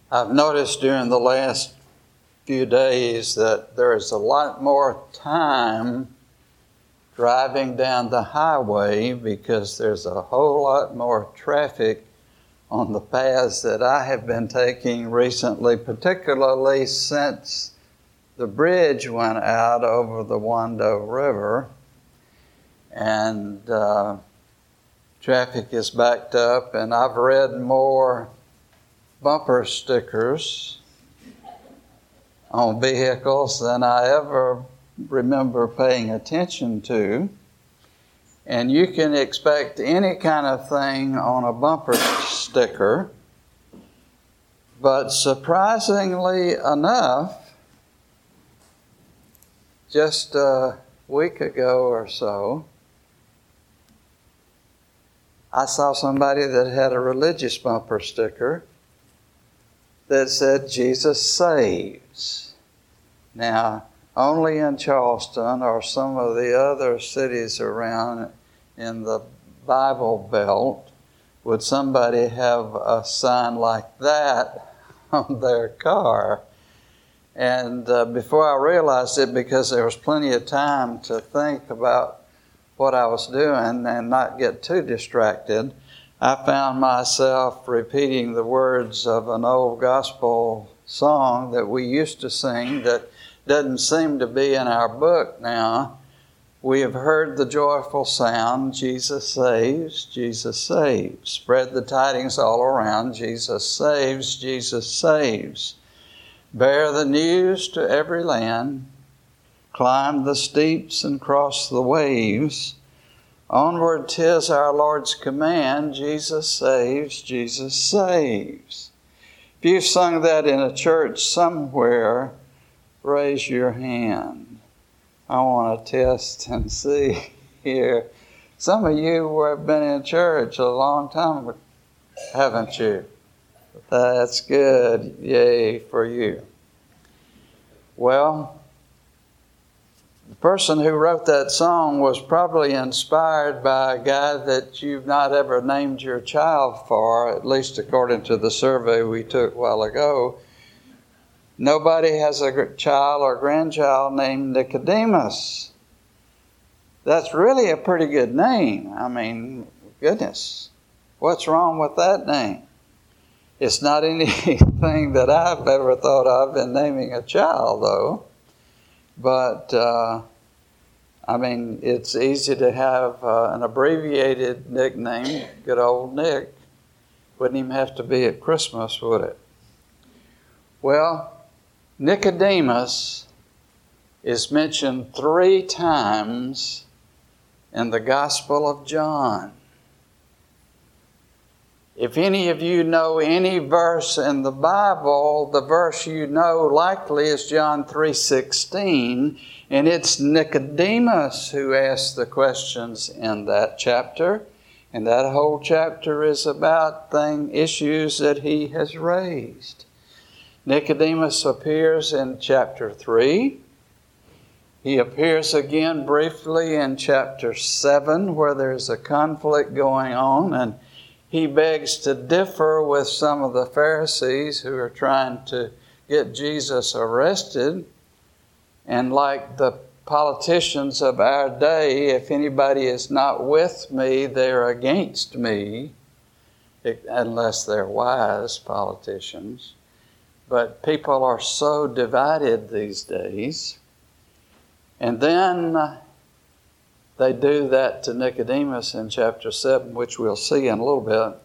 I've noticed during the last few days that there is a lot more time driving down the highway because there's a whole lot more traffic on the paths that I have been taking recently, particularly since the bridge went out over the Wando River, and traffic is backed up, and I've read more bumper stickers on vehicles than I ever remember paying attention to. And you can expect any kind of thing on a bumper sticker, but surprisingly enough, just a week ago or so, I saw somebody that had a religious bumper sticker that said, "Jesus saves." Now, only in Charleston or some of the other cities around in the Bible Belt would somebody have a sign like that on their car. And before I realized it, because there was plenty of time to think about what I was doing and not get too distracted, I found myself repeating the words of an old gospel song that we used to sing that doesn't seem to be in our book now. "We have heard the joyful sound, Jesus saves, Jesus saves. Spread the tidings all around, Jesus saves, Jesus saves. Bear the news to every land, climb the steeps and cross the waves. Onward 'tis our Lord's command, Jesus saves, Jesus saves." If you've sung that in a church somewhere, raise your hand. I want to test and see here. Some of you have been in church a long time, haven't you? That's good. Yay for you. Well, the person who wrote that song was probably inspired by a guy that you've not ever named your child for, at least according to the survey we took a while ago. Nobody has a child or grandchild named Nicodemus. That's really a pretty good name. I mean, goodness, what's wrong with that name? It's not anything that I've ever thought of in naming a child, though. But, I mean, it's easy to have an abbreviated nickname, good old Nick. Wouldn't even have to be at Christmas, would it? Well, Nicodemus is mentioned 3 times in the Gospel of John. If any of you know any verse in the Bible, the verse you know likely is John 3:16, and it's Nicodemus who asks the questions in that chapter, and that whole chapter is about issues that he has raised. Nicodemus appears in chapter 3. He appears again briefly in chapter 7, where there's a conflict going on, and he begs to differ with some of the Pharisees who are trying to get Jesus arrested. And like the politicians of our day, if anybody is not with me, they're against me, unless they're wise politicians. But people are so divided these days. And then they do that to Nicodemus in chapter 7, which we'll see in a little bit.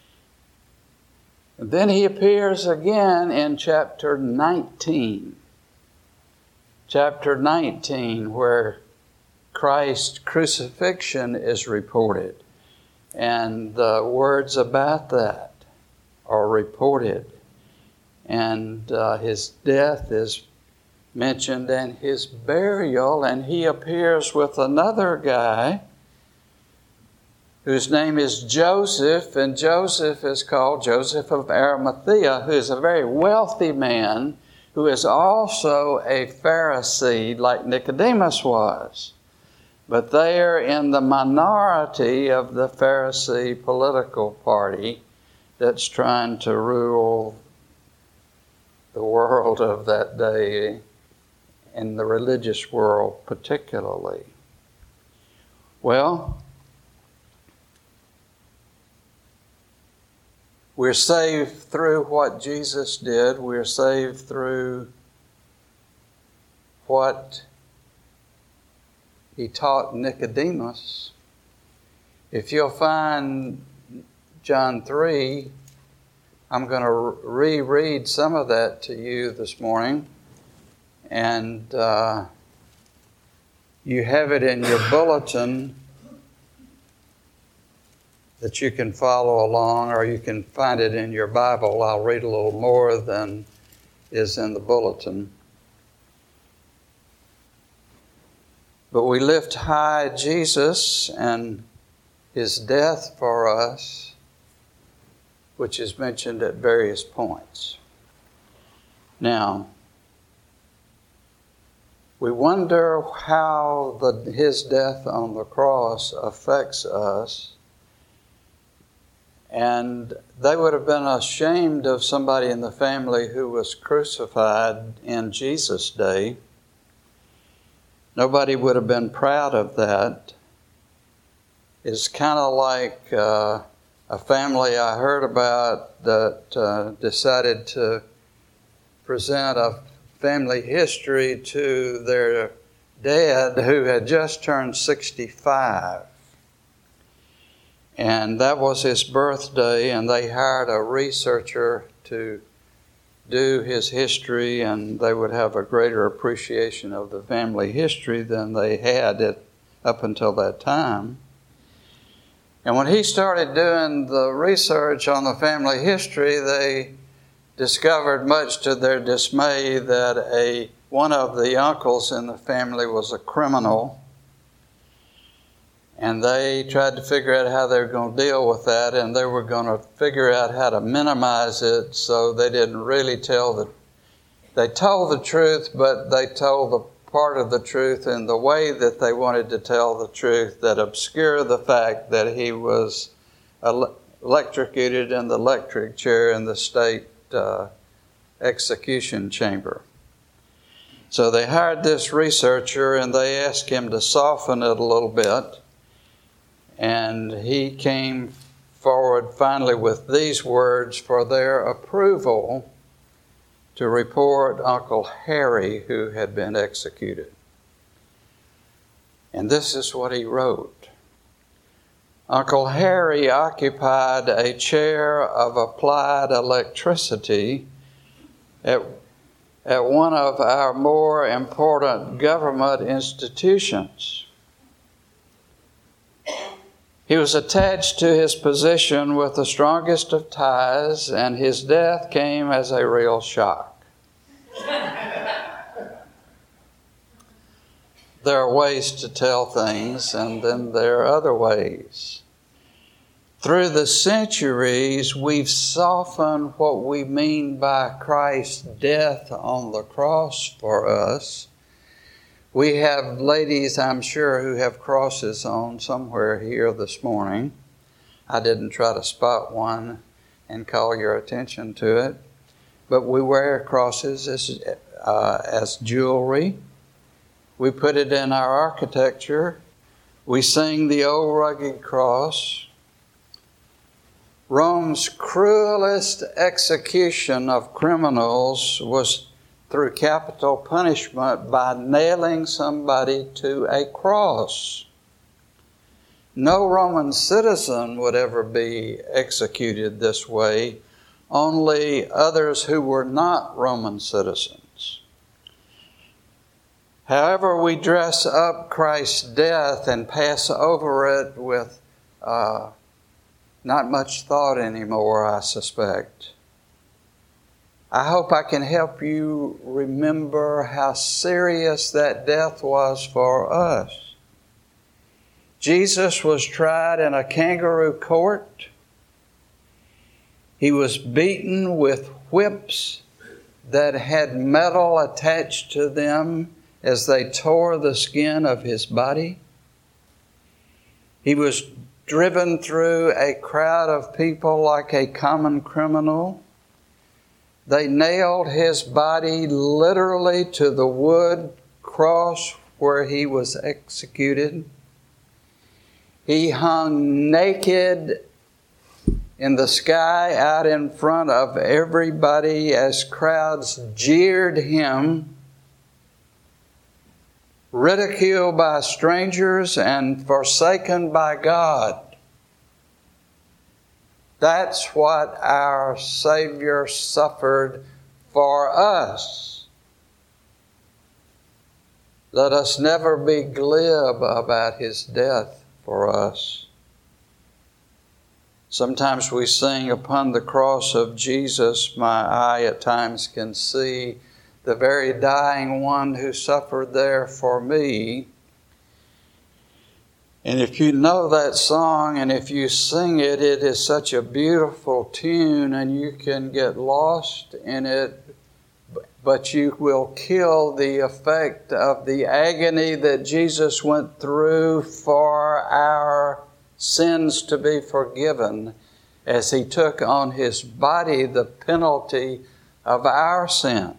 And then he appears again in chapter 19. Chapter 19, where Christ's crucifixion is reported. And the words about that are reported. And his death is mentioned and his burial, and he appears with another guy whose name is Joseph, and Joseph is called Joseph of Arimathea, who is a very wealthy man who is also a Pharisee like Nicodemus was. But they are in the minority of the Pharisee political party that's trying to rule the world of that day, in the religious world particularly. Well, we're saved through what Jesus did. We're saved through what he taught Nicodemus. If you'll find John 3, I'm going to reread some of that to you this morning. And you have it in your bulletin that you can follow along, or you can find it in your Bible. I'll read a little more than is in the bulletin. But we lift high Jesus and his death for us, which is mentioned at various points. Now, we wonder how his death on the cross affects us. And they would have been ashamed of somebody in the family who was crucified in Jesus' day. Nobody would have been proud of that. It's kind of like a family I heard about that decided to present a family history to their dad who had just turned 65. And that was his birthday, and they hired a researcher to do his history, and they would have a greater appreciation of the family history than they had up until that time. And when he started doing the research on the family history, they discovered, much to their dismay, that one of the uncles in the family was a criminal. And they tried to figure out how they were going to deal with that, and they were going to figure out how to minimize it so they didn't really they told the truth, but they told the part of the truth in the way that they wanted to tell the truth that obscured the fact that he was electrocuted in the electric chair in the state execution chamber. So they hired this researcher, and they asked him to soften it a little bit. And he came forward finally with these words for their approval to report Uncle Harry, who had been executed. And this is what he wrote. Uncle Harry occupied a chair of applied electricity at one of our more important government institutions. He was attached to his position with the strongest of ties, and his death came as a real shock. There are ways to tell things, and then there are other ways. Through the centuries, we've softened what we mean by Christ's death on the cross for us. We have ladies, I'm sure, who have crosses on somewhere here this morning. I didn't try to spot one and call your attention to it. But we wear crosses as jewelry. We put it in our architecture. We sing the old rugged cross. Rome's cruelest execution of criminals was through capital punishment by nailing somebody to a cross. No Roman citizen would ever be executed this way, only others who were not Roman citizens. However, we dress up Christ's death and pass over it with not much thought anymore, I suspect. I hope I can help you remember how serious that death was for us. Jesus was tried in a kangaroo court. He was beaten with whips that had metal attached to them as they tore the skin of his body. He was driven through a crowd of people like a common criminal. They nailed his body literally to the wood cross where he was executed. He hung naked in the sky out in front of everybody as crowds jeered him, ridiculed by strangers and forsaken by God. That's what our Savior suffered for us. Let us never be glib about his death for us. Sometimes we sing, "Upon the cross of Jesus, my eye at times can see the very dying one who suffered there for me." And if you know that song and if you sing it, it is such a beautiful tune and you can get lost in it, but you will kill the effect of the agony that Jesus went through for our sins to be forgiven as he took on his body the penalty of our sins.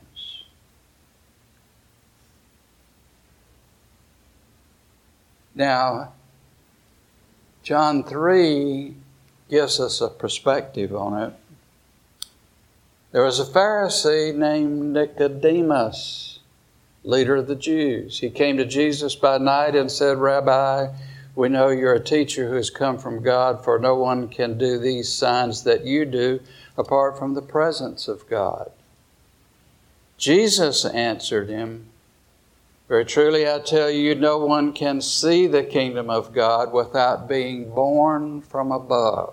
Now, John 3 gives us a perspective on it. There was a Pharisee named Nicodemus, leader of the Jews. He came to Jesus by night and said, "Rabbi, we know you're a teacher who has come from God, for no one can do these signs that you do apart from the presence of God." Jesus answered him, "Very truly I tell you, no one can see the kingdom of God without being born from above."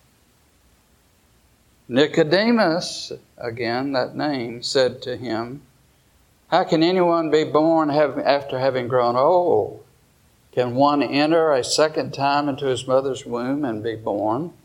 Nicodemus, again that name, said to him, "How can anyone be born after having grown old? Can one enter a second time into his mother's womb and be born?"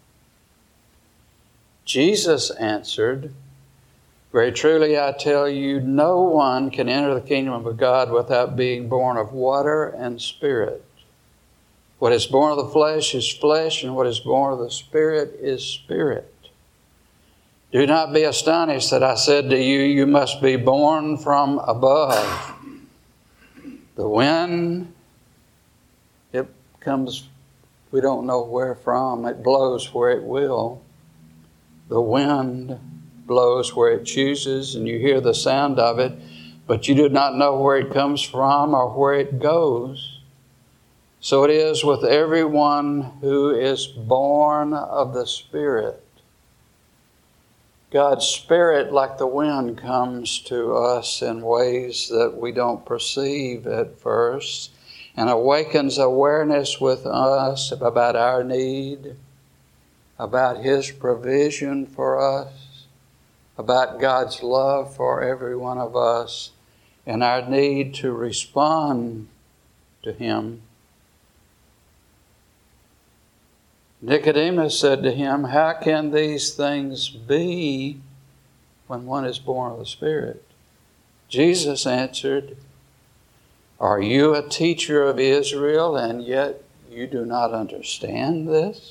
Jesus answered, "Very truly I tell you, no one can enter the kingdom of God without being born of water and spirit. What is born of the flesh is flesh, and what is born of the Spirit is spirit. Do not be astonished that I said to you, you must be born from above. The wind, it comes, we don't know where from. It blows where it will. The wind blows where it chooses, and you hear the sound of it, but you do not know where it comes from or where it goes. So it is with everyone who is born of the Spirit." God's Spirit, like the wind, comes to us in ways that we don't perceive at first, and awakens awareness with us about our need, about his provision for us, about God's love for every one of us, and our need to respond to him. Nicodemus said to him, "How can these things be when one is born of the Spirit?" Jesus answered, "Are you a teacher of Israel, and yet you do not understand this?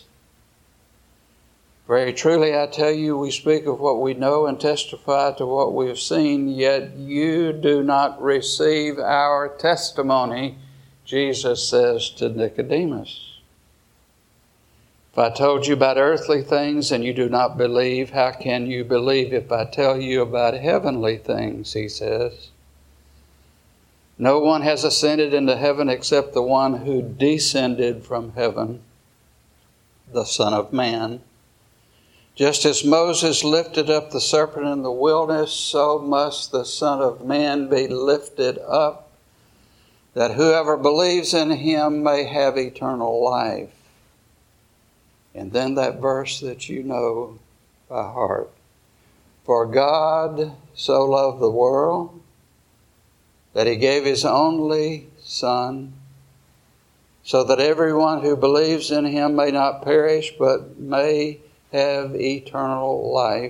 Very truly I tell you, we speak of what we know and testify to what we have seen, yet you do not receive our testimony," Jesus says to Nicodemus. "If I told you about earthly things and you do not believe, how can you believe if I tell you about heavenly things?" he says. "No one has ascended into heaven except the one who descended from heaven, the Son of Man. Just as Moses lifted up the serpent in the wilderness, so must the Son of Man be lifted up, that whoever believes in him may have eternal life." And then that verse that you know by heart. "For God so loved the world that he gave his only Son, so that everyone who believes in him may not perish, but may have eternal life."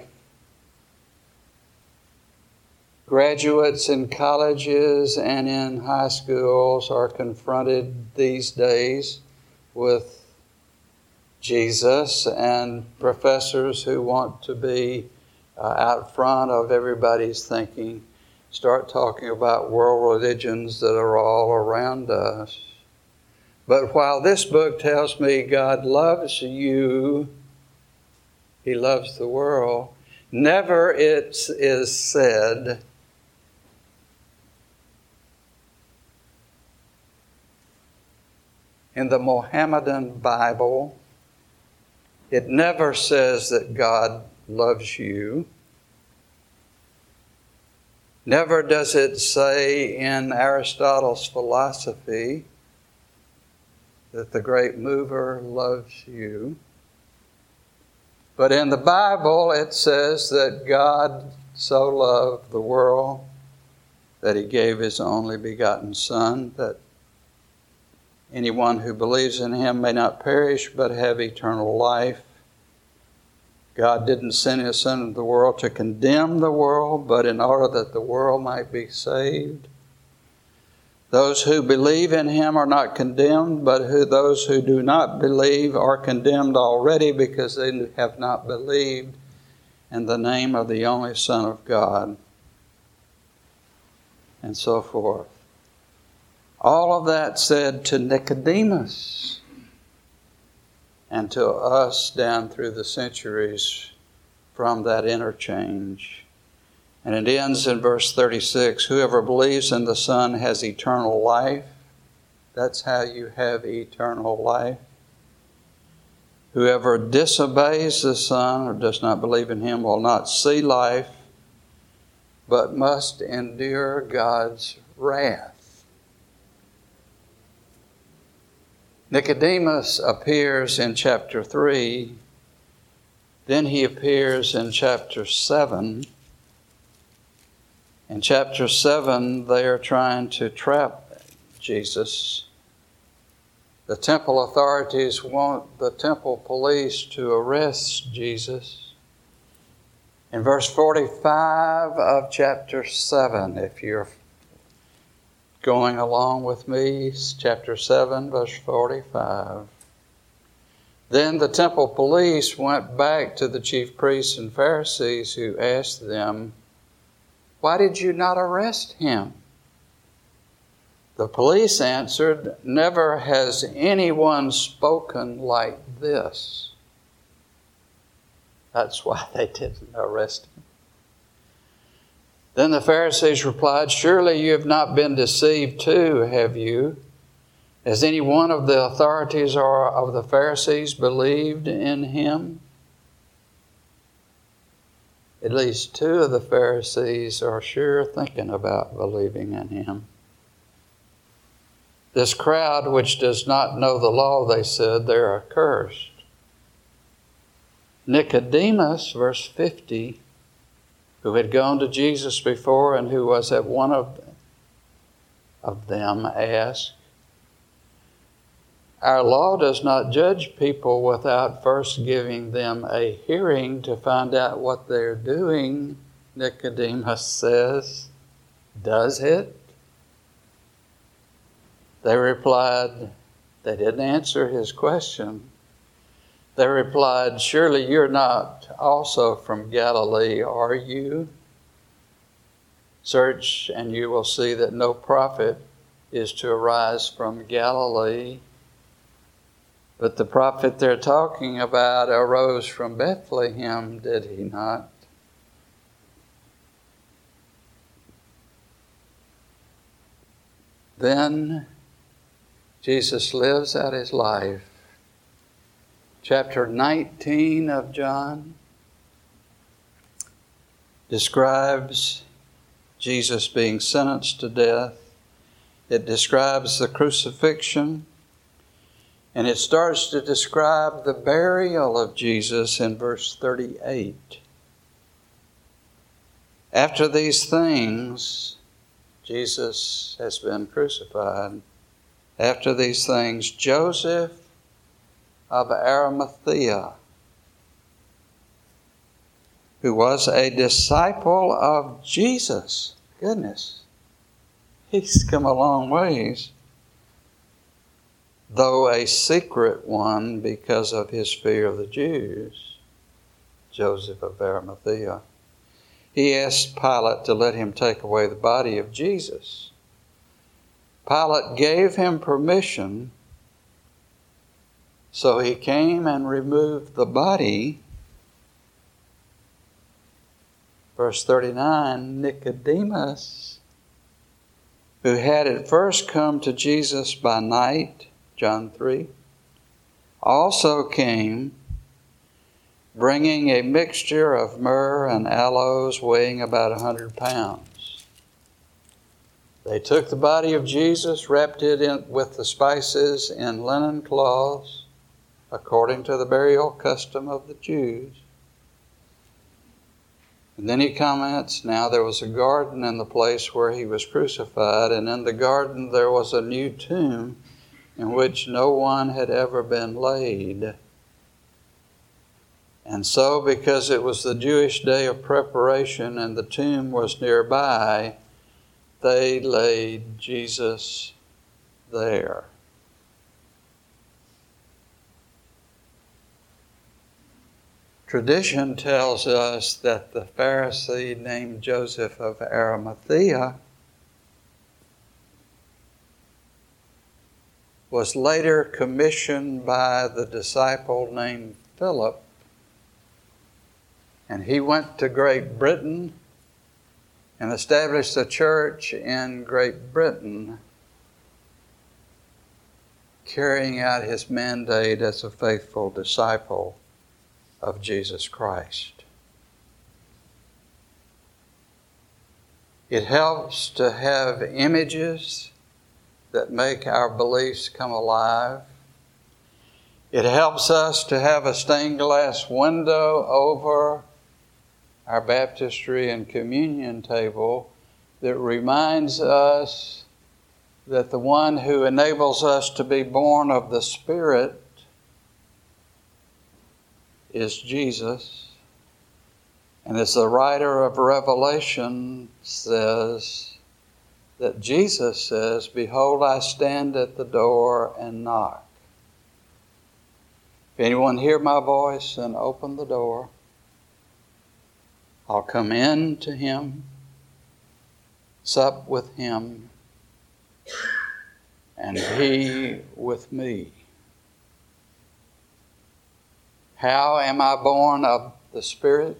Graduates in colleges and in high schools are confronted these days with Jesus, and professors who want to be out front of everybody's thinking, start talking about world religions that are all around us. But while this book tells me God loves you, He loves the world, never it is said in the Mohammedan Bible, it never says that God loves you. Never does it say in Aristotle's philosophy that the great mover loves you. But in the Bible it says that God so loved the world that He gave His only begotten Son, that anyone who believes in Him may not perish but have eternal life. God didn't send His Son into the world to condemn the world, but in order that the world might be saved. Those who believe in Him are not condemned, but those who do not believe are condemned already because they have not believed in the name of the only Son of God. And so forth. All of that said to Nicodemus and to us down through the centuries from that interchange. And it ends in verse 36, whoever believes in the Son has eternal life. That's how you have eternal life. Whoever disobeys the Son or does not believe in Him will not see life, but must endure God's wrath. Nicodemus appears in chapter 3. Then he appears in chapter 7. In chapter 7, they are trying to trap Jesus. The temple authorities want the temple police to arrest Jesus. In verse 45 of chapter 7, if you're going along with me, chapter 7, verse 45. Then the temple police went back to the chief priests and Pharisees, who asked them, why did you not arrest him? The police answered, never has anyone spoken like this. That's why they didn't arrest him. Then the Pharisees replied, surely you have not been deceived too, have you? Has any one of the authorities or of the Pharisees believed in him? At least two of the Pharisees are sure thinking about believing in him. This crowd which does not know the law, they said, they're accursed. Nicodemus, verse 50, who had gone to Jesus before and who was at one of them, asked, our law does not judge people without first giving them a hearing to find out what they're doing. Nicodemus says, does it? They replied, they didn't answer his question. They replied, surely you're not also from Galilee, are you? Search and you will see that no prophet is to arise from Galilee. But the prophet they're talking about arose from Bethlehem, did he not? Then Jesus lives out his life. Chapter 19 of John describes Jesus being sentenced to death. It describes the crucifixion. And it starts to describe the burial of Jesus in verse 38. After these things, Jesus has been crucified. After these things, Joseph of Arimathea, who was a disciple of Jesus. Goodness, he's come a long ways. Though a secret one because of his fear of the Jews, Joseph of Arimathea, he asked Pilate to let him take away the body of Jesus. Pilate gave him permission, so he came and removed the body. Verse 39, Nicodemus, who had at first come to Jesus by night, John 3, also came, bringing a mixture of myrrh and aloes weighing about 100 pounds. They took the body of Jesus, wrapped it in with the spices in linen cloths, according to the burial custom of the Jews. And then he comments, now there was a garden in the place where he was crucified, and in the garden there was a new tomb in which no one had ever been laid. And so, because it was the Jewish day of preparation and the tomb was nearby, they laid Jesus there. Tradition tells us that the Pharisee named Joseph of Arimathea was later commissioned by the disciple named Philip, and he went to Great Britain and established a church in Great Britain, carrying out his mandate as a faithful disciple of Jesus Christ. It helps to have images that make our beliefs come alive. It helps us to have a stained glass window over our baptistry and communion table that reminds us that the one who enables us to be born of the Spirit is Jesus. And as the writer of Revelation says, that Jesus says, behold, I stand at the door and knock. If anyone hear my voice and open the door, I'll come in to him, sup with him, and he with me. How am I born of the Spirit?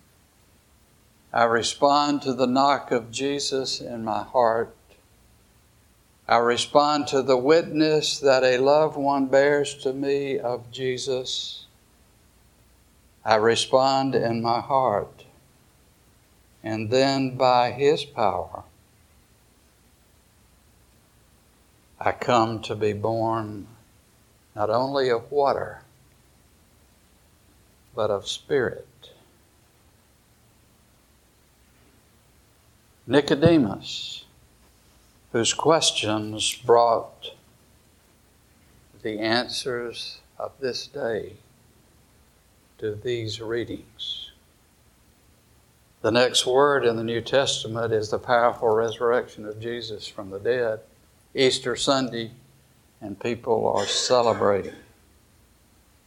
I respond to the knock of Jesus in my heart. I respond to the witness that a loved one bears to me of Jesus. I respond in my heart. And then by His power, I come to be born not only of water, but of Spirit. Nicodemus, whose questions brought the answers of this day to these readings. The next word in the New Testament is the powerful resurrection of Jesus from the dead. Easter Sunday, and people are celebrating.